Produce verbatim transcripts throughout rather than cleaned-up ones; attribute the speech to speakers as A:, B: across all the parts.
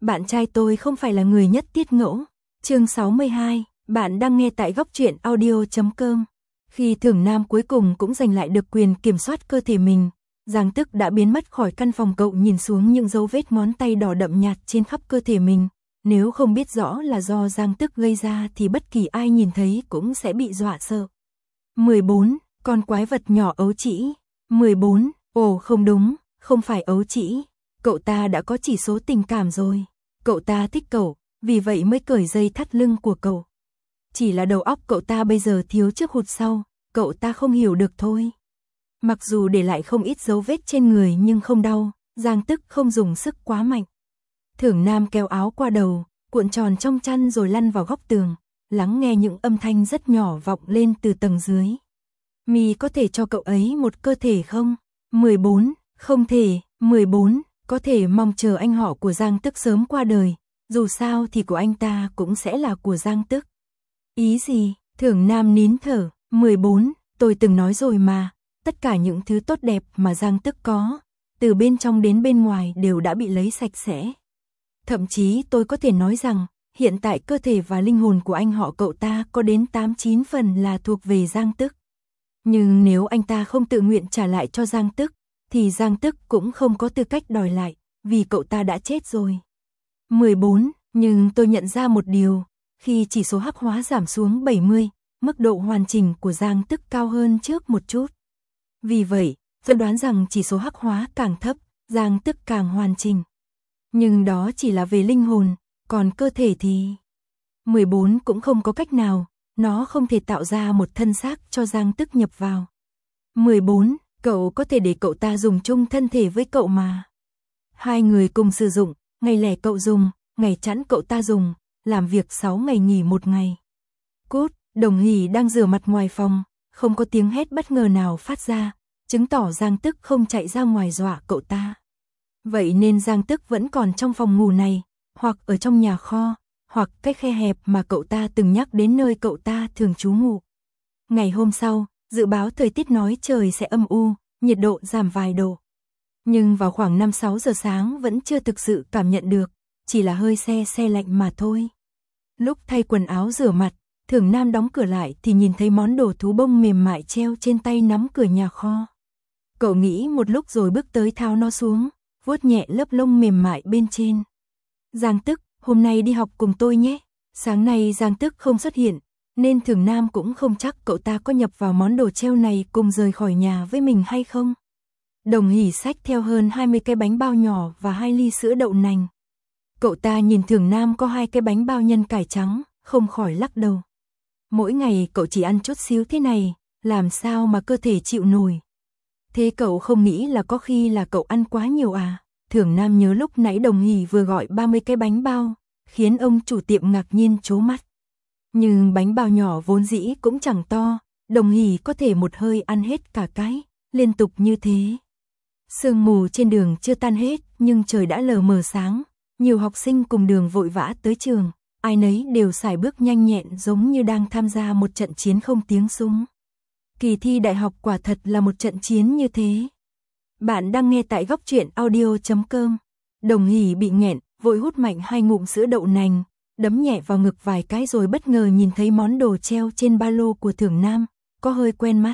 A: Bạn trai tôi không phải là người nhất tiết ngẫu. Chương sáu mươi hai, bạn đang nghe tại góc truyện audio chấm com. Khi Thưởng Nam cuối cùng cũng giành lại được quyền kiểm soát cơ thể mình, Giang Tức đã biến mất khỏi căn phòng. Cậu nhìn xuống những dấu vết ngón tay đỏ đậm nhạt trên khắp cơ thể mình. Nếu không biết rõ là do Giang Tức gây ra thì bất kỳ ai nhìn thấy cũng sẽ bị dọa sợ. mười bốn. Con quái vật nhỏ ấu trĩ. mười bốn. Ồ không đúng, không phải ấu trĩ. Cậu ta đã có chỉ số tình cảm rồi. Cậu ta thích cậu, vì vậy mới cởi dây thắt lưng của cậu. Chỉ là đầu óc cậu ta bây giờ thiếu trước hụt sau, cậu ta không hiểu được thôi. Mặc dù để lại không ít dấu vết trên người nhưng không đau, Giang Tức không dùng sức quá mạnh. Thưởng Nam kéo áo qua đầu, cuộn tròn trong chăn rồi lăn vào góc tường, lắng nghe những âm thanh rất nhỏ vọng lên từ tầng dưới. Mi có thể cho cậu ấy một cơ thể không? mười bốn. Không thể. mười bốn. Có thể mong chờ anh họ của Giang Tức sớm qua đời, dù sao thì của anh ta cũng sẽ là của Giang Tức. Ý gì? Thưởng Nam nín thở. mười bốn. Tôi từng nói rồi mà, tất cả những thứ tốt đẹp mà Giang Tức có, từ bên trong đến bên ngoài đều đã bị lấy sạch sẽ. Thậm chí tôi có thể nói rằng, hiện tại cơ thể và linh hồn của anh họ cậu ta có đến tám chín phần là thuộc về Giang Tức. Nhưng nếu anh ta không tự nguyện trả lại cho Giang Tức, thì Giang Tức cũng không có tư cách đòi lại, vì cậu ta đã chết rồi. mười bốn. Nhưng tôi nhận ra một điều, khi chỉ số hắc hóa giảm xuống bảy mươi, mức độ hoàn chỉnh của Giang Tức cao hơn trước một chút. Vì vậy, tôi đoán rằng chỉ số hắc hóa càng thấp, Giang Tức càng hoàn chỉnh. Nhưng đó chỉ là về linh hồn, còn cơ thể thì... mười bốn cũng không có cách nào, nó không thể tạo ra một thân xác cho Giang Tức nhập vào. mười bốn. Cậu có thể để cậu ta dùng chung thân thể với cậu mà. Hai người cùng sử dụng, ngày lẻ cậu dùng, ngày chẵn cậu ta dùng, làm việc sáu ngày nghỉ một ngày. Cút, Đồng Hỷ đang rửa mặt ngoài phòng, không có tiếng hét bất ngờ nào phát ra, chứng tỏ Giang Tức không chạy ra ngoài dọa cậu ta. Vậy nên Giang Tức vẫn còn trong phòng ngủ này, hoặc ở trong nhà kho, hoặc cái khe hẹp mà cậu ta từng nhắc đến nơi cậu ta thường trú ngụ. Ngày hôm sau, dự báo thời tiết nói trời sẽ âm u, nhiệt độ giảm vài độ. Nhưng vào khoảng năm sáu giờ sáng vẫn chưa thực sự cảm nhận được, chỉ là hơi se se lạnh mà thôi. Lúc thay quần áo rửa mặt, Thưởng Nam đóng cửa lại thì nhìn thấy món đồ thú bông mềm mại treo trên tay nắm cửa nhà kho. Cậu nghĩ một lúc rồi bước tới tháo nó xuống, vuốt nhẹ lớp lông mềm mại bên trên. Giang Tức, hôm nay đi học cùng tôi nhé. Sáng nay Giang Tức không xuất hiện, nên Thưởng Nam cũng không chắc cậu ta có nhập vào món đồ treo này cùng rời khỏi nhà với mình hay không. Đồng Hỷ xách theo hơn hai mươi cái bánh bao nhỏ và hai ly sữa đậu nành. Cậu ta nhìn Thưởng Nam có hai cái bánh bao nhân cải trắng, không khỏi lắc đầu. Mỗi ngày cậu chỉ ăn chút xíu thế này, làm sao mà cơ thể chịu nổi. Thế cậu không nghĩ là có khi là cậu ăn quá nhiều à? Thưởng Nam nhớ lúc nãy Đồng Hỷ vừa gọi ba mươi cái bánh bao, khiến ông chủ tiệm ngạc nhiên trố mắt. Nhưng bánh bao nhỏ vốn dĩ cũng chẳng to, Đồng Hỷ có thể một hơi ăn hết cả cái, liên tục như thế. Sương mù trên đường chưa tan hết, nhưng trời đã lờ mờ sáng, nhiều học sinh cùng đường vội vã tới trường, ai nấy đều sải bước nhanh nhẹn giống như đang tham gia một trận chiến không tiếng súng. Kỳ thi đại học quả thật là một trận chiến như thế. Bạn đang nghe tại góc truyện audio chấm com. Đồng Hỷ bị nghẹn, vội hút mạnh hai ngụm sữa đậu nành, đấm nhẹ vào ngực vài cái rồi bất ngờ nhìn thấy món đồ treo trên ba lô của Thưởng Nam, có hơi quen mắt.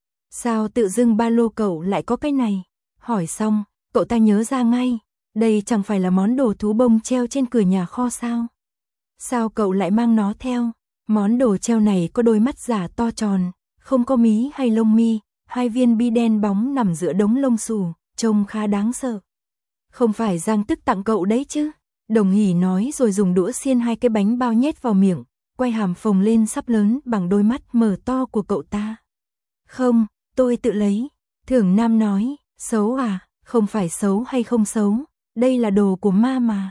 A: Sao tự dưng ba lô cậu lại có cái này? Hỏi xong, cậu ta nhớ ra ngay, đây chẳng phải là món đồ thú bông treo trên cửa nhà kho sao? Sao cậu lại mang nó theo? Món đồ treo này có đôi mắt giả to tròn, không có mí hay lông mi, hai viên bi đen bóng nằm giữa đống lông xù, trông khá đáng sợ. Không phải Giang Tức tặng cậu đấy chứ? Đồng Hỷ nói rồi dùng đũa xiên hai cái bánh bao nhét vào miệng, quay hàm phồng lên sắp lớn bằng đôi mắt mở to của cậu ta. Không, tôi tự lấy. Thưởng Nam nói, xấu à? Không phải xấu hay không xấu, đây là đồ của ma mà.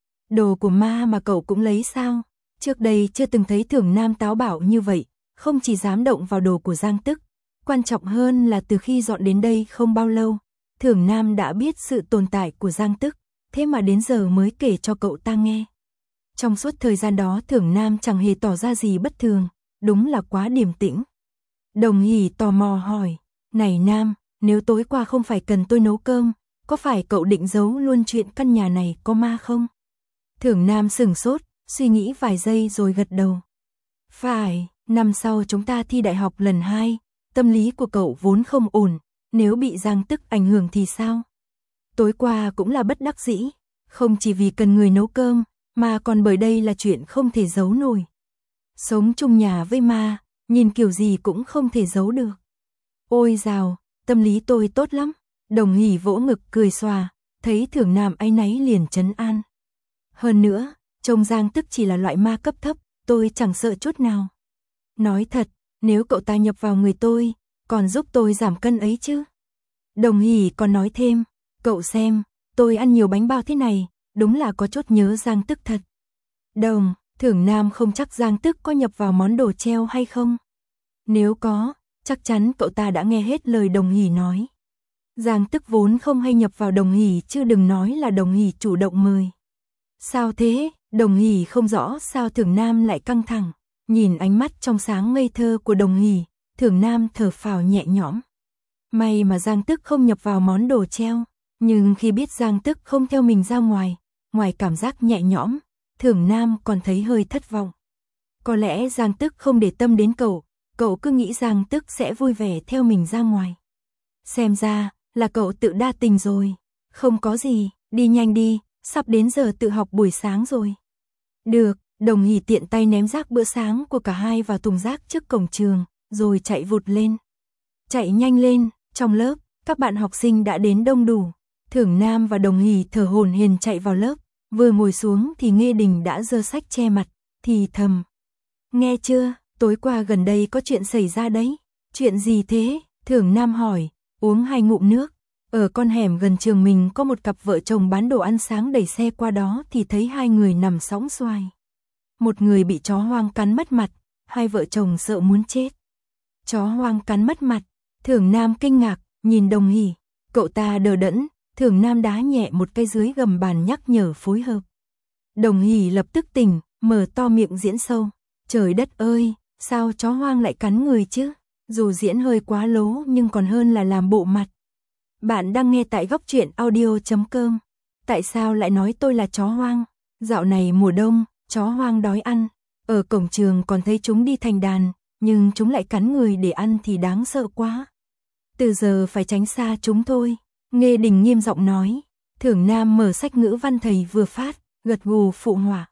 A: Đồ của ma mà cậu cũng lấy sao? Trước đây chưa từng thấy Thưởng Nam táo bạo như vậy, không chỉ dám động vào đồ của Giang Tức. Quan trọng hơn là từ khi dọn đến đây không bao lâu, Thưởng Nam đã biết sự tồn tại của Giang Tức, thế mà đến giờ mới kể cho cậu ta nghe. Trong suốt thời gian đó Thưởng Nam chẳng hề tỏ ra gì bất thường, đúng là quá điềm tĩnh. Đồng Hỷ tò mò hỏi, này Nam, nếu tối qua không phải cần tôi nấu cơm, có phải cậu định giấu luôn chuyện căn nhà này có ma không? Thưởng Nam sửng sốt, suy nghĩ vài giây rồi gật đầu. Phải, năm sau chúng ta thi đại học lần hai, tâm lý của cậu vốn không ổn, nếu bị Giang Tức ảnh hưởng thì sao? Tối qua cũng là bất đắc dĩ, không chỉ vì cần người nấu cơm, mà còn bởi đây là chuyện không thể giấu nổi. Sống chung nhà với ma, nhìn kiểu gì cũng không thể giấu được. Ôi dào, tâm lý tôi tốt lắm. Đồng Hỷ vỗ ngực cười xòa, thấy Thưởng Nam áy náy liền trấn an. Hơn nữa, trông Giang Tức chỉ là loại ma cấp thấp, tôi chẳng sợ chút nào. Nói thật, nếu cậu ta nhập vào người tôi, còn giúp tôi giảm cân ấy chứ. Đồng Hỷ còn nói thêm, cậu xem, tôi ăn nhiều bánh bao thế này, đúng là có chút nhớ Giang Tức thật. Đồng, Thưởng Nam không chắc Giang Tức có nhập vào món đồ treo hay không. Nếu có, chắc chắn cậu ta đã nghe hết lời Đồng Hỷ nói. Giang Tức vốn không hay nhập vào Đồng Hỷ chứ đừng nói là Đồng Hỷ chủ động mời. Sao thế? Đồng Hỷ không rõ sao Thưởng Nam lại căng thẳng. Nhìn ánh mắt trong sáng ngây thơ của Đồng Hỷ, Thưởng Nam thở phào nhẹ nhõm. May mà Giang Tức không nhập vào món đồ treo, nhưng khi biết Giang Tức không theo mình ra ngoài, ngoài cảm giác nhẹ nhõm, Thưởng Nam còn thấy hơi thất vọng. Có lẽ Giang Tức không để tâm đến cậu, cậu cứ nghĩ Giang Tức sẽ vui vẻ theo mình ra ngoài. Xem ra là cậu tự đa tình rồi. Không có gì, đi nhanh đi, sắp đến giờ tự học buổi sáng rồi. Được, Đồng Hỷ tiện tay ném rác bữa sáng của cả hai vào thùng rác trước cổng trường, rồi chạy vụt lên. Chạy nhanh lên, trong lớp, các bạn học sinh đã đến đông đủ. Thưởng Nam và Đồng Hỷ thở hổn hển chạy vào lớp, vừa ngồi xuống thì Nghê Đình đã giơ sách che mặt, thì thầm. Nghe chưa, tối qua gần đây có chuyện xảy ra đấy. Chuyện gì thế? Thưởng Nam hỏi, uống hai ngụm nước. Ở con hẻm gần trường mình có một cặp vợ chồng bán đồ ăn sáng đẩy xe qua đó thì thấy hai người nằm sõng xoài. Một người bị chó hoang cắn mất mặt, hai vợ chồng sợ muốn chết. Chó hoang cắn mất mặt, Thưởng Nam kinh ngạc, nhìn Đồng Hỷ. Cậu ta đờ đẫn, Thưởng Nam đá nhẹ một cái dưới gầm bàn nhắc nhở phối hợp. Đồng Hỷ lập tức tỉnh, mở to miệng diễn sâu. Trời đất ơi, sao chó hoang lại cắn người chứ? Dù diễn hơi quá lố nhưng còn hơn là làm bộ mặt. Bạn đang nghe tại góc truyện audio chấm com. Tại sao lại nói tôi là chó hoang? Dạo này mùa đông, chó hoang đói ăn. Ở cổng trường còn thấy chúng đi thành đàn, nhưng chúng lại cắn người để ăn thì đáng sợ quá. Từ giờ phải tránh xa chúng thôi. Nghê Đình nghiêm giọng nói. Thưởng Nam mở sách ngữ văn thầy vừa phát, gật gù phụ họa.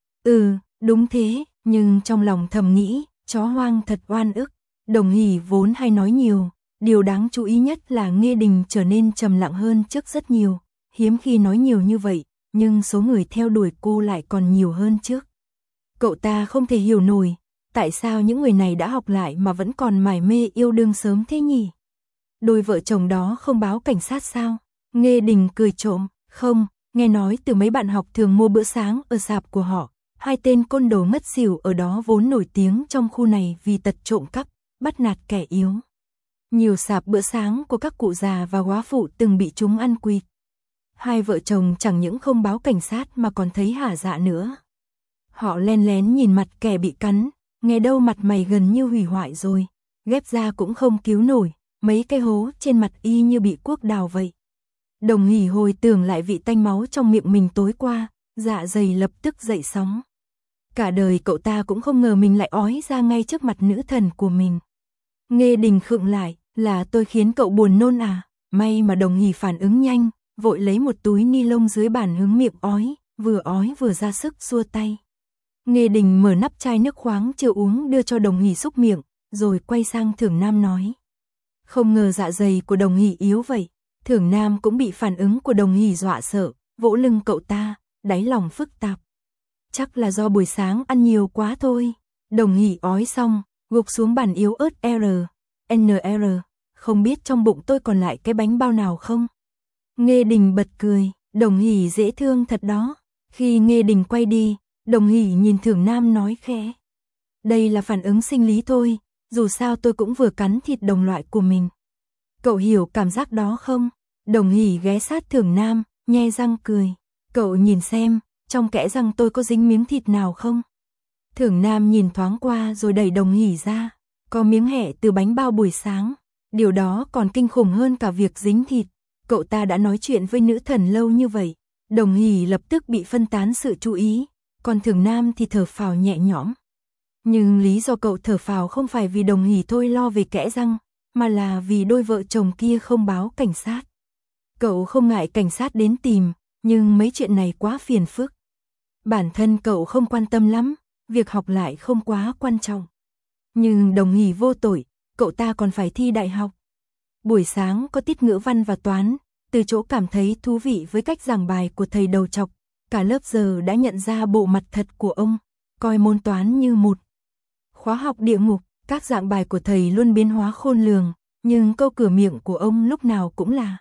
A: Ừ, đúng thế, nhưng trong lòng thầm nghĩ, chó hoang thật oan ức. Đồng Hỷ vốn hay nói nhiều, điều đáng chú ý nhất là Nghê Đình trở nên trầm lặng hơn trước rất nhiều, hiếm khi nói nhiều như vậy, nhưng số người theo đuổi cô lại còn nhiều hơn trước. Cậu ta không thể hiểu nổi, tại sao những người này đã học lại mà vẫn còn mải mê yêu đương sớm thế nhỉ? Đôi vợ chồng đó không báo cảnh sát sao? Nghê Đình cười trộm, không, nghe nói từ mấy bạn học thường mua bữa sáng ở sạp của họ, hai tên côn đồ ngất xỉu ở đó vốn nổi tiếng trong khu này vì tật trộm cắp, bắt nạt kẻ yếu. Nhiều sạp bữa sáng của các cụ già và góa phụ từng bị chúng ăn quỵt. Hai vợ chồng chẳng những không báo cảnh sát mà còn thấy hả dạ nữa. Họ len lén nhìn mặt kẻ bị cắn, nghe đâu mặt mày gần như hủy hoại rồi, ghép da cũng không cứu nổi, mấy cái hố trên mặt y như bị cuốc đào vậy. Đồng Hỷ hồi tưởng lại vị tanh máu trong miệng mình tối qua, dạ dày lập tức dậy sóng. Cả đời cậu ta cũng không ngờ mình lại ói ra ngay trước mặt nữ thần của mình. Nghê Đình khựng lại, là tôi khiến cậu buồn nôn à? May mà Đồng Hỷ phản ứng nhanh, vội lấy một túi ni lông dưới bàn hứng miệng ói, vừa ói vừa ra sức xua tay. Nghê Đình mở nắp chai nước khoáng chưa uống đưa cho Đồng Hỷ xúc miệng, rồi quay sang Thưởng Nam nói. Không ngờ dạ dày của Đồng Hỷ yếu vậy. Thưởng Nam cũng bị phản ứng của Đồng Hỷ dọa sợ, vỗ lưng cậu ta, đáy lòng phức tạp. Chắc là do buổi sáng ăn nhiều quá thôi. Đồng Hỷ ói xong, gục xuống bàn yếu ớt R, N R, không biết trong bụng tôi còn lại cái bánh bao nào không? Nghê Đình bật cười, Đồng Hỷ dễ thương thật đó. Khi Nghê Đình quay đi, Đồng Hỷ nhìn Thưởng Nam nói khẽ. Đây là phản ứng sinh lý thôi, dù sao tôi cũng vừa cắn thịt đồng loại của mình. Cậu hiểu cảm giác đó không? Đồng Hỷ ghé sát Thưởng Nam, nhe răng cười. Cậu nhìn xem, trong kẽ răng tôi có dính miếng thịt nào không? Thưởng Nam nhìn thoáng qua rồi đẩy Đồng Hỷ ra. Có miếng hẹ từ bánh bao buổi sáng. Điều đó còn kinh khủng hơn cả việc dính thịt. Cậu ta đã nói chuyện với nữ thần lâu như vậy, Đồng Hỷ lập tức bị phân tán sự chú ý, còn Thường Nam thì thở phào nhẹ nhõm. Nhưng lý do cậu thở phào không phải vì Đồng Hỷ thôi lo về kẽ răng, mà là vì đôi vợ chồng kia không báo cảnh sát. Cậu không ngại cảnh sát đến tìm, nhưng mấy chuyện này quá phiền phức. Bản thân cậu không quan tâm lắm, việc học lại không quá quan trọng. Nhưng Đồng Hỷ vô tội, cậu ta còn phải thi đại học. Buổi sáng có tiết ngữ văn và toán, từ chỗ cảm thấy thú vị với cách giảng bài của thầy đầu trọc, cả lớp giờ đã nhận ra bộ mặt thật của ông, coi môn toán như một khóa học địa ngục. Các dạng bài của thầy luôn biến hóa khôn lường, nhưng câu cửa miệng của ông lúc nào cũng là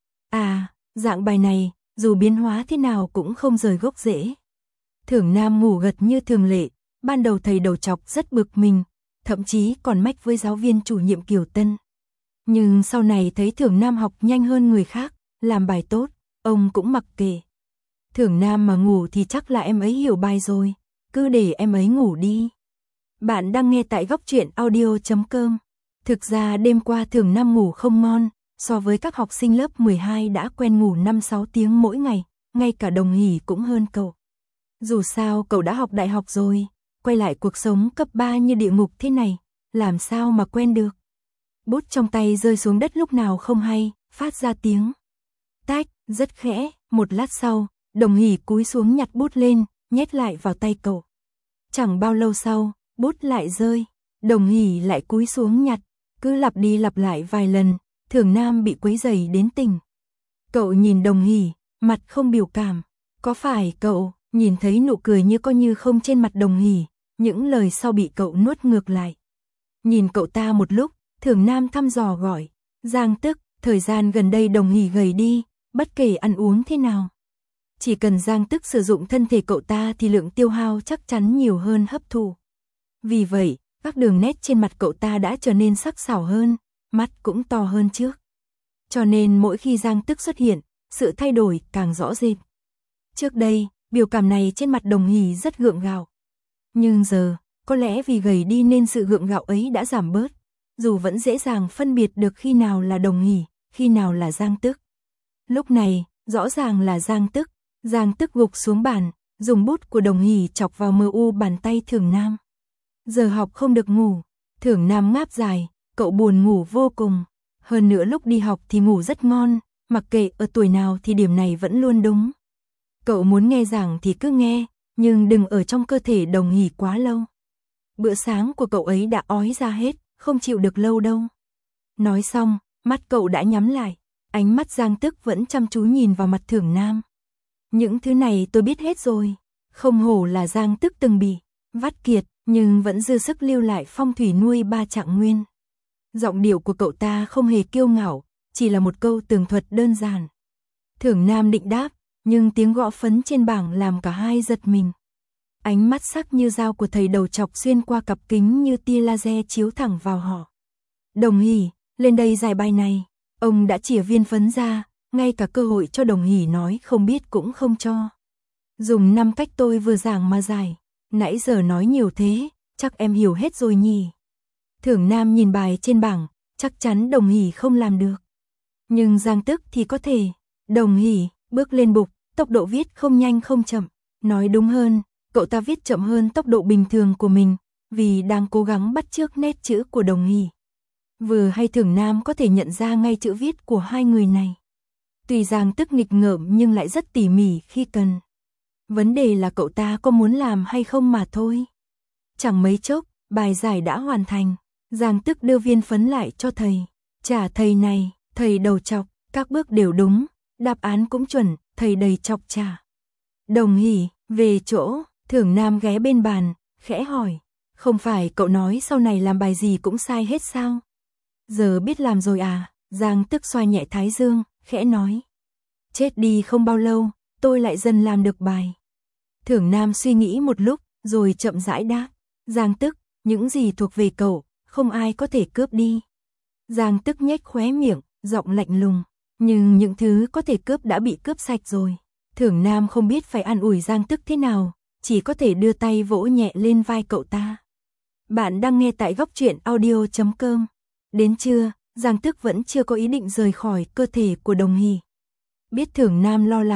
A: à, dạng bài này, dù biến hóa thế nào cũng không rời gốc rễ. Thưởng Nam ngủ gật như thường lệ, ban đầu thầy đầu trọc rất bực mình, thậm chí còn mách với giáo viên chủ nhiệm Kiều Tân. Nhưng sau này thấy Thưởng Nam học nhanh hơn người khác, làm bài tốt, ông cũng mặc kệ. Thưởng Nam mà ngủ thì chắc là em ấy hiểu bài rồi, cứ để em ấy ngủ đi. Bạn đang nghe tại góc truyện audio chấm com. Thực ra đêm qua Thưởng Nam ngủ không ngon, so với các học sinh lớp mười hai đã quen ngủ năm sáu tiếng mỗi ngày, ngay cả Đồng Hỷ cũng hơn cậu. Dù sao cậu đã học đại học rồi, quay lại cuộc sống cấp ba như địa ngục thế này, làm sao mà quen được. Bút trong tay rơi xuống đất lúc nào không hay, phát ra tiếng tách, rất khẽ. Một lát sau, Đồng Hỷ cúi xuống nhặt bút lên, nhét lại vào tay cậu. Chẳng bao lâu sau, bút lại rơi, Đồng Hỷ lại cúi xuống nhặt, cứ lặp đi lặp lại vài lần, Thưởng Nam bị quấy rầy đến tỉnh. Cậu nhìn Đồng Hỷ, mặt không biểu cảm, có phải cậu nhìn thấy nụ cười như có như không trên mặt Đồng Hỷ, những lời sau bị cậu nuốt ngược lại. Nhìn cậu ta một lúc, Thưởng Nam thăm dò gọi, Giang Tức, thời gian gần đây Đồng Hỷ gầy đi, bất kể ăn uống thế nào. Chỉ cần Giang Tức sử dụng thân thể cậu ta thì lượng tiêu hao chắc chắn nhiều hơn hấp thụ. Vì vậy, các đường nét trên mặt cậu ta đã trở nên sắc sảo hơn, mắt cũng to hơn trước. Cho nên mỗi khi Giang Tức xuất hiện, sự thay đổi càng rõ rệt. Trước đây, biểu cảm này trên mặt Đồng Hỷ rất gượng gạo. Nhưng giờ, có lẽ vì gầy đi nên sự gượng gạo ấy đã giảm bớt, dù vẫn dễ dàng phân biệt được khi nào là Đồng Hỷ, khi nào là Giang Tức. Lúc này, rõ ràng là Giang Tức, Giang Tức gục xuống bàn, dùng bút của Đồng Hỷ chọc vào mờ u bàn tay Thưởng Nam. Giờ học không được ngủ, Thưởng Nam ngáp dài, cậu buồn ngủ vô cùng. Hơn nữa lúc đi học thì ngủ rất ngon, mặc kệ ở tuổi nào thì điểm này vẫn luôn đúng. Cậu muốn nghe giảng thì cứ nghe, nhưng đừng ở trong cơ thể Đồng Hỷ quá lâu. Bữa sáng của cậu ấy đã ói ra hết, không chịu được lâu đâu. Nói xong, mắt cậu đã nhắm lại, ánh mắt Giang Tức vẫn chăm chú nhìn vào mặt Thưởng Nam. Những thứ này tôi biết hết rồi, không hổ là Giang Tức từng bị vắt kiệt, nhưng vẫn dư sức lưu lại phong thủy nuôi ba trạng nguyên. Giọng điệu của cậu ta không hề kiêu ngạo, chỉ là một câu tường thuật đơn giản. Thưởng Nam định đáp, nhưng tiếng gõ phấn trên bảng làm cả hai giật mình. Ánh mắt sắc như dao của thầy đầu trọc xuyên qua cặp kính như tia laser chiếu thẳng vào họ. Đồng Hỷ, lên đây giải bài này. Ông đã chìa viên phấn ra, ngay cả cơ hội cho Đồng Hỷ nói không biết cũng không cho. Dùng năm cách tôi vừa giảng mà giải. Nãy giờ nói nhiều thế, chắc em hiểu hết rồi nhỉ. Thưởng Nam nhìn bài trên bảng, chắc chắn Đồng Hỷ không làm được. Nhưng Giang Tức thì có thể. Đồng Hỷ bước lên bục, tốc độ viết không nhanh không chậm. Nói đúng hơn, cậu ta viết chậm hơn tốc độ bình thường của mình, vì đang cố gắng bắt chước nét chữ của Đồng Hỷ. Vừa hay Thưởng Nam có thể nhận ra ngay chữ viết của hai người này. Tuy Giang Tức nghịch ngợm nhưng lại rất tỉ mỉ khi cần. Vấn đề là cậu ta có muốn làm hay không mà thôi. Chẳng mấy chốc, bài giải đã hoàn thành. Giang Tức đưa viên phấn lại cho thầy. Trả thầy này, thầy đầu chọc, các bước đều đúng, đáp án cũng chuẩn, thầy đầy chọc trả. Đồng Hỷ, về chỗ, Thưởng Nam ghé bên bàn, khẽ hỏi. Không phải cậu nói sau này làm bài gì cũng sai hết sao? Giờ biết làm rồi à? Giang Tức xoa nhẹ thái dương, khẽ nói. Chết đi không bao lâu, tôi lại dần làm được bài. Thưởng Nam suy nghĩ một lúc, rồi chậm rãi đáp. Giang Tức, những gì thuộc về cậu, không ai có thể cướp đi. Giang Tức nhếch khóe miệng, giọng lạnh lùng. Nhưng những thứ có thể cướp đã bị cướp sạch rồi. Thưởng Nam không biết phải an ủi Giang Tức thế nào, chỉ có thể đưa tay vỗ nhẹ lên vai cậu ta. Bạn đang nghe tại góc truyện audio chấm com. Đến trưa, Giang Tức vẫn chưa có ý định rời khỏi cơ thể của Đồng Hỷ. Biết Thưởng Nam lo lắng,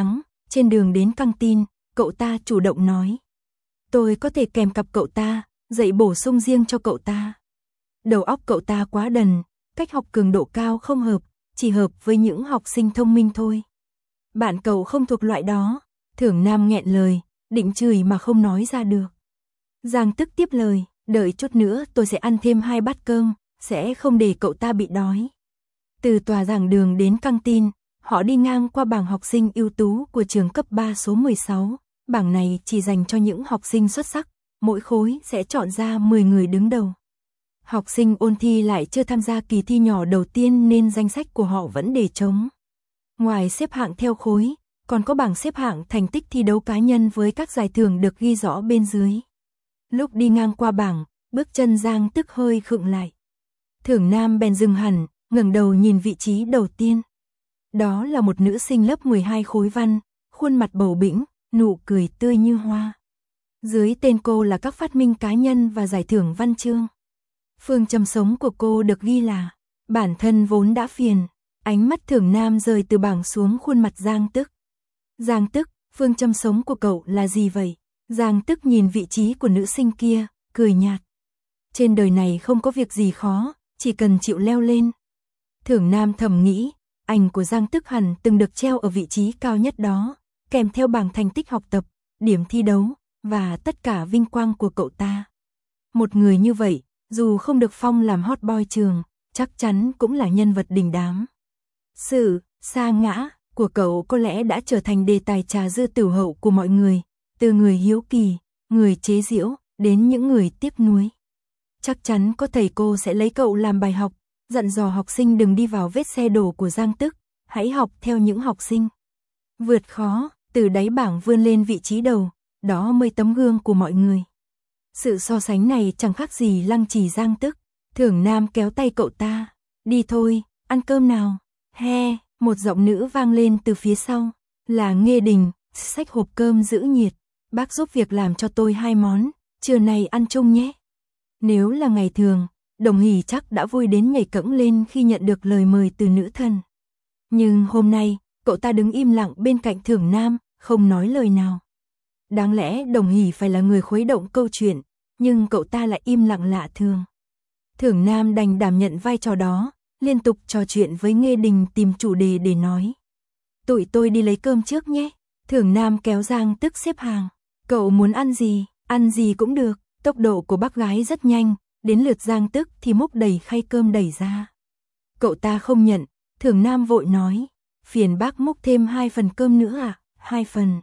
A: Trên đường đến căng tin, cậu ta chủ động nói. Tôi có thể kèm cặp cậu ta, dạy bổ sung riêng cho cậu ta. Đầu óc cậu ta quá đần, cách học cường độ cao không hợp, chỉ hợp với những học sinh thông minh thôi. Bạn cậu không thuộc loại đó. Thưởng Nam nghẹn lời, định chửi mà không nói ra được. Giang Tức tiếp lời, đợi chút nữa tôi sẽ ăn thêm hai bát cơm, sẽ không để cậu ta bị đói. Từ tòa giảng đường đến căng tin, họ đi ngang qua bảng học sinh ưu tú của trường cấp ba số mười sáu. Bảng này chỉ dành cho những học sinh xuất sắc, mỗi khối sẽ chọn ra mười người đứng đầu. Học sinh ôn thi lại chưa tham gia kỳ thi nhỏ đầu tiên nên danh sách của họ vẫn để trống. Ngoài xếp hạng theo khối, còn có bảng xếp hạng thành tích thi đấu cá nhân với các giải thưởng được ghi rõ bên dưới. Lúc đi ngang qua bảng, bước chân Giang Tức hơi khựng lại. Thưởng Nam bèn dừng hẳn, ngẩng đầu nhìn vị trí đầu tiên. Đó là một nữ sinh lớp mười hai khối văn, khuôn mặt bầu bĩnh, nụ cười tươi như hoa. Dưới tên cô là các phát minh cá nhân và giải thưởng văn chương. Phương châm sống của cô được ghi là, bản thân vốn đã phiền. Ánh mắt Thưởng Nam rời từ bảng xuống khuôn mặt Giang Tức. Giang Tức, phương châm sống của cậu là gì vậy? Giang Tức nhìn vị trí của nữ sinh kia, cười nhạt. Trên đời này không có việc gì khó, chỉ cần chịu leo lên. Thưởng Nam thầm nghĩ, ảnh của Giang Tức hẳn từng được treo ở vị trí cao nhất đó, kèm theo bảng thành tích học tập, điểm thi đấu, và tất cả vinh quang của cậu ta. Một người như vậy, dù không được phong làm hot boy trường, chắc chắn cũng là nhân vật đình đám. Sự sa ngã của cậu có lẽ đã trở thành đề tài trà dư tửu hậu của mọi người, từ người hiếu kỳ, người chế giễu, đến những người tiếc nuối. Chắc chắn có thầy cô sẽ lấy cậu làm bài học, dặn dò học sinh đừng đi vào vết xe đổ của Giang Tức, hãy học theo những học sinh. Vượt khó, từ đáy bảng vươn lên vị trí đầu, đó mới tấm gương của mọi người. Sự so sánh này chẳng khác gì lăng trì Giang Tức. Thưởng Nam kéo tay cậu ta, đi thôi, ăn cơm nào. He, một giọng nữ vang lên từ phía sau, là Nghê Đình, xách hộp cơm giữ nhiệt. Bác giúp việc làm cho tôi hai món, trưa nay ăn chung nhé. Nếu là ngày thường, Đồng Hỷ chắc đã vui đến nhảy cẫng lên khi nhận được lời mời từ nữ thần. Nhưng hôm nay, cậu ta đứng im lặng bên cạnh Thưởng Nam, không nói lời nào. Đáng lẽ Đồng Hỷ phải là người khuấy động câu chuyện, nhưng cậu ta lại im lặng lạ thường. Thưởng Nam đành đảm nhận vai trò đó, liên tục trò chuyện với Nghê Đình tìm chủ đề để nói. Tụi tôi đi lấy cơm trước nhé. Thưởng Nam kéo Giang Tức xếp hàng. Cậu muốn ăn gì, ăn gì cũng được. Tốc độ của bác gái rất nhanh, đến lượt Giang Tức thì múc đầy khay cơm đẩy ra. Cậu ta không nhận, Thưởng Nam vội nói, phiền bác múc thêm hai phần cơm nữa à, hai phần.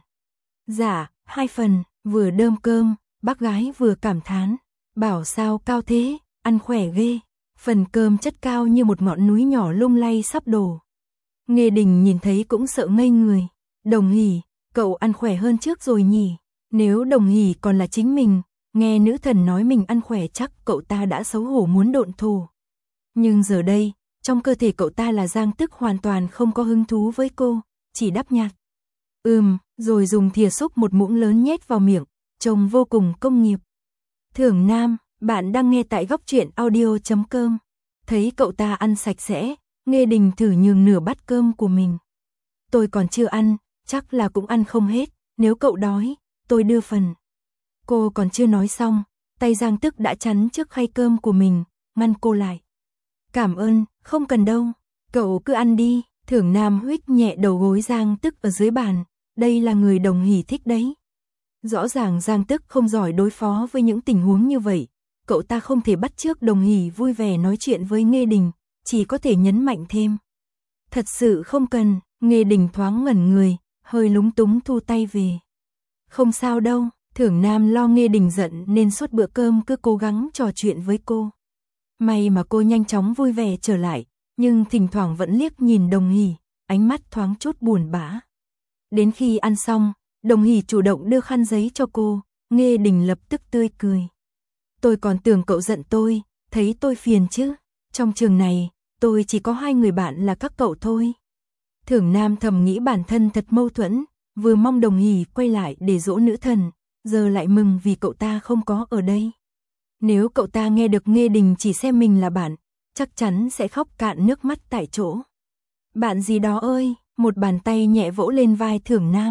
A: Dạ, hai phần, vừa đơm cơm, bác gái vừa cảm thán, bảo sao cao thế, ăn khỏe ghê. Phần cơm chất cao như một ngọn núi nhỏ lung lay sắp đổ. Nghê Đình nhìn thấy cũng sợ ngây người. Đồng Hỷ, cậu ăn khỏe hơn trước rồi nhỉ? Nếu Đồng Hỷ còn là chính mình, nghe nữ thần nói mình ăn khỏe chắc cậu ta đã xấu hổ muốn độn thổ. Nhưng giờ đây, trong cơ thể cậu ta là Giang Tức hoàn toàn không có hứng thú với cô, chỉ đáp nhạt. Ừm, rồi dùng thìa xúc một muỗng lớn nhét vào miệng, trông vô cùng công nghiệp. Thưởng Nam, bạn đang nghe tại góc truyện audio chấm com. Thấy cậu ta ăn sạch sẽ, Nghê Đình thử nhường nửa bát cơm của mình. Tôi còn chưa ăn, chắc là cũng ăn không hết, nếu cậu đói, tôi đưa phần. Cô còn chưa nói xong, tay Giang Tức đã chắn trước khay cơm của mình, ngăn cô lại. Cảm ơn, không cần đâu, cậu cứ ăn đi. Thưởng Nam huých nhẹ đầu gối Giang Tức ở dưới bàn, đây là người Đồng Hỷ thích đấy. Rõ ràng Giang Tức không giỏi đối phó với những tình huống như vậy, cậu ta không thể bắt chước Đồng Hỷ vui vẻ nói chuyện với Nghê Đình, chỉ có thể nhấn mạnh thêm. Thật sự không cần. Nghê Đình thoáng ngẩn người, hơi lúng túng thu tay về. Không sao đâu, Thưởng Nam lo Nghê Đình giận nên suốt bữa cơm cứ cố gắng trò chuyện với cô. May mà cô nhanh chóng vui vẻ trở lại, nhưng thỉnh thoảng vẫn liếc nhìn Đồng Hỷ, ánh mắt thoáng chút buồn bã. Đến khi ăn xong, Đồng Hỷ chủ động đưa khăn giấy cho cô, Nghê Đình lập tức tươi cười. Tôi còn tưởng cậu giận tôi, thấy tôi phiền chứ. Trong trường này, tôi chỉ có hai người bạn là các cậu thôi. Thưởng Nam thầm nghĩ bản thân thật mâu thuẫn, vừa mong Đồng Hỷ quay lại để dỗ nữ thần, giờ lại mừng vì cậu ta không có ở đây. Nếu cậu ta nghe được Nghê Đình chỉ xem mình là bạn, chắc chắn sẽ khóc cạn nước mắt tại chỗ. Bạn gì đó ơi, một bàn tay nhẹ vỗ lên vai Thưởng Nam.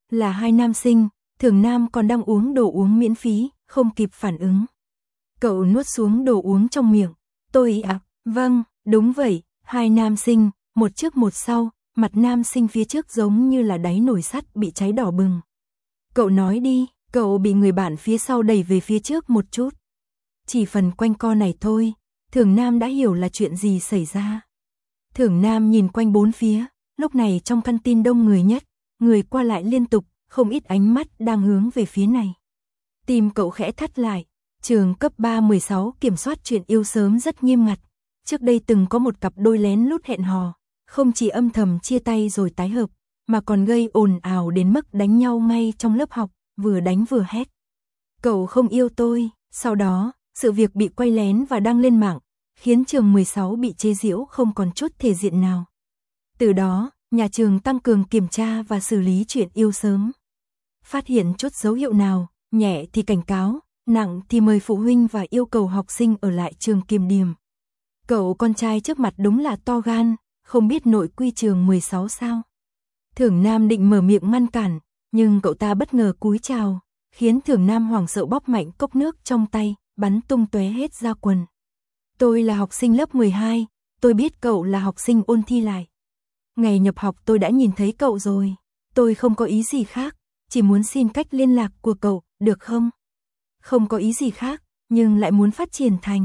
A: Là hai nam sinh, Thường Nam còn đang uống đồ uống miễn phí, không kịp phản ứng. Cậu nuốt xuống đồ uống trong miệng. Tôi à, vâng, đúng vậy, hai nam sinh, một trước một sau, mặt nam sinh phía trước giống như là đáy nồi sắt bị cháy đỏ bừng. Cậu nói đi, cậu bị người bạn phía sau đẩy về phía trước một chút. Chỉ phần quanh co này thôi, Thường Nam đã hiểu là chuyện gì xảy ra. Thường Nam nhìn quanh bốn phía, lúc này trong căn tin đông người nhất, người qua lại liên tục, không ít ánh mắt đang hướng về phía này. Tim cậu khẽ thắt lại, trường cấp ba mười sáu kiểm soát chuyện yêu sớm rất nghiêm ngặt. Trước đây từng có một cặp đôi lén lút hẹn hò, không chỉ âm thầm chia tay rồi tái hợp, mà còn gây ồn ào đến mức đánh nhau ngay trong lớp học, vừa đánh vừa hét. Cậu không yêu tôi, sau đó, sự việc bị quay lén và đăng lên mạng, khiến trường mười sáu bị chế giễu không còn chút thể diện nào. Từ đó, nhà trường tăng cường kiểm tra và xử lý chuyện yêu sớm. Phát hiện chút dấu hiệu nào, nhẹ thì cảnh cáo, nặng thì mời phụ huynh và yêu cầu học sinh ở lại trường kiềm điểm. Cậu con trai trước mặt đúng là to gan, không biết nội quy trường mười sáu sao. Thường Nam định mở miệng ngăn cản, nhưng cậu ta bất ngờ cúi chào, khiến Thường Nam hoảng sợ bóp mạnh cốc nước trong tay, bắn tung tóe hết ra quần. Tôi là học sinh lớp mười hai, tôi biết cậu là học sinh ôn thi lại. Ngày nhập học tôi đã nhìn thấy cậu rồi, tôi không có ý gì khác, chỉ muốn xin cách liên lạc của cậu, được không? Không có ý gì khác, nhưng lại muốn phát triển thành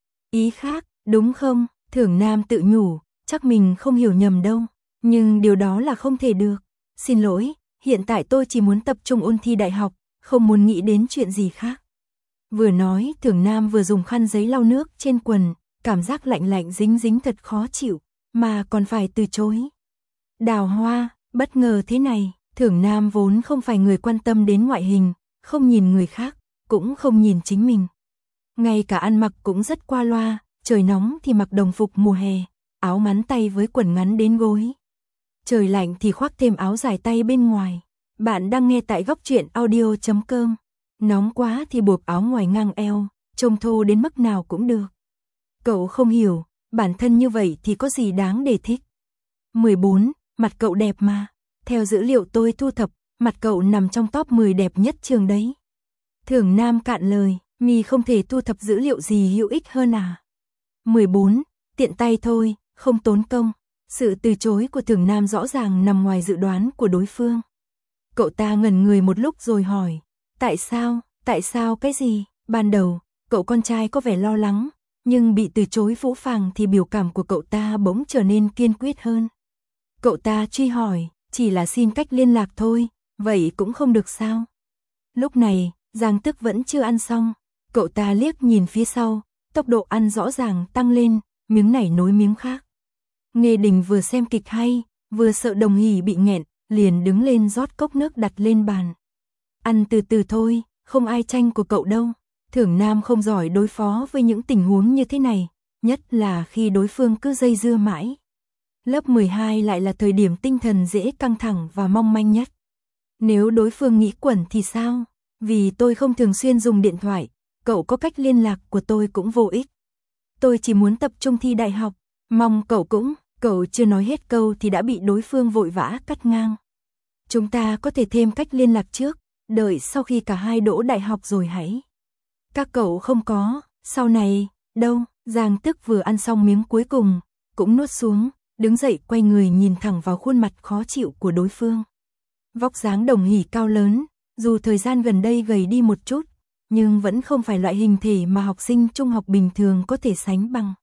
A: ý khác, đúng không? Thường Nam tự nhủ, chắc mình không hiểu nhầm đâu, nhưng điều đó là không thể được. Xin lỗi, hiện tại tôi chỉ muốn tập trung ôn thi đại học, không muốn nghĩ đến chuyện gì khác. Vừa nói, Thường Nam vừa dùng khăn giấy lau nước trên quần, cảm giác lạnh lạnh dính dính thật khó chịu, mà còn phải từ chối. Đào Hoa, bất ngờ thế này, Thường Nam vốn không phải người quan tâm đến ngoại hình, không nhìn người khác, cũng không nhìn chính mình. Ngay cả ăn mặc cũng rất qua loa, trời nóng thì mặc đồng phục mùa hè, áo ngắn tay với quần ngắn đến gối. Trời lạnh thì khoác thêm áo dài tay bên ngoài. Bạn đang nghe tại góc truyện audio chấm com. Nóng quá thì buộc áo ngoài ngang eo, trông thô đến mức nào cũng được. Cậu không hiểu, bản thân như vậy thì có gì đáng để thích. mười bốn, mặt cậu đẹp mà. Theo dữ liệu tôi thu thập, mặt cậu nằm trong top mười đẹp nhất trường đấy. Thường Nam cạn lời, mi không thể thu thập dữ liệu gì hữu ích hơn à. mười bốn, tiện tay thôi, không tốn công. Sự từ chối của Thường Nam rõ ràng nằm ngoài dự đoán của đối phương. Cậu ta ngẩn người một lúc rồi hỏi, tại sao, tại sao cái gì? Ban đầu, cậu con trai có vẻ lo lắng, nhưng bị từ chối phũ phàng thì biểu cảm của cậu ta bỗng trở nên kiên quyết hơn. Cậu ta truy hỏi, chỉ là xin cách liên lạc thôi, vậy cũng không được sao? Lúc này, Giang Tức vẫn chưa ăn xong, cậu ta liếc nhìn phía sau, tốc độ ăn rõ ràng tăng lên, miếng này nối miếng khác. Nghê Đình vừa xem kịch hay, vừa sợ Đồng Hỷ bị nghẹn, liền đứng lên rót cốc nước đặt lên bàn. Ăn từ từ thôi, không ai tranh của cậu đâu. Thường Nam không giỏi đối phó với những tình huống như thế này, nhất là khi đối phương cứ dây dưa mãi. Lớp mười hai lại là thời điểm tinh thần dễ căng thẳng và mong manh nhất. Nếu đối phương nghĩ quẩn thì sao? Vì tôi không thường xuyên dùng điện thoại, cậu có cách liên lạc của tôi cũng vô ích. Tôi chỉ muốn tập trung thi đại học, mong cậu cũng, cậu chưa nói hết câu thì đã bị đối phương vội vã cắt ngang. Chúng ta có thể thêm cách liên lạc trước, đợi sau khi cả hai đỗ đại học rồi hãy. Các cậu không có, sau này, đâu, Giang Tức vừa ăn xong miếng cuối cùng, cũng nuốt xuống, đứng dậy quay người nhìn thẳng vào khuôn mặt khó chịu của đối phương. Vóc dáng Đồng Hỷ cao lớn, dù thời gian gần đây gầy đi một chút, nhưng vẫn không phải loại hình thể mà học sinh trung học bình thường có thể sánh bằng.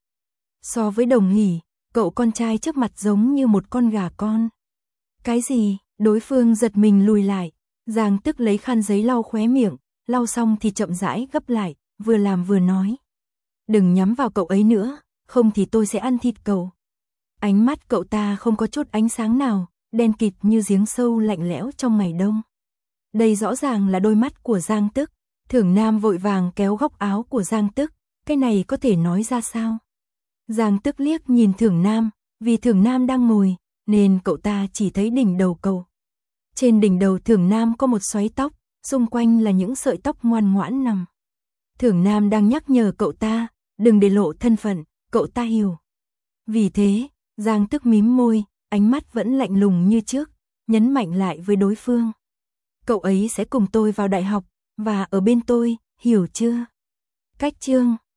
A: So với Đồng Hỷ, cậu con trai trước mặt giống như một con gà con. Cái gì? Đối phương giật mình lùi lại, Giang Tức lấy khăn giấy lau khóe miệng, lau xong thì chậm rãi gấp lại, vừa làm vừa nói. Đừng nhắm vào cậu ấy nữa, không thì tôi sẽ ăn thịt cậu. Ánh mắt cậu ta không có chút ánh sáng nào, đen kịt như giếng sâu lạnh lẽo trong ngày đông. Đây rõ ràng là đôi mắt của Giang Tức. Thường Nam vội vàng kéo góc áo của Giang Tức, cái này có thể nói ra sao? Giang Tức liếc nhìn Thường Nam, vì Thường Nam đang ngồi, nên cậu ta chỉ thấy đỉnh đầu cậu. Trên đỉnh đầu Thường Nam có một xoáy tóc, xung quanh là những sợi tóc ngoan ngoãn nằm. Thường Nam đang nhắc nhở cậu ta, đừng để lộ thân phận, cậu ta hiểu. Vì thế, Giang Tức mím môi, ánh mắt vẫn lạnh lùng như trước, nhấn mạnh lại với đối phương. cậu ấy sẽ cùng tôi vào đại học, và ở bên tôi, hiểu chưa? Cách chương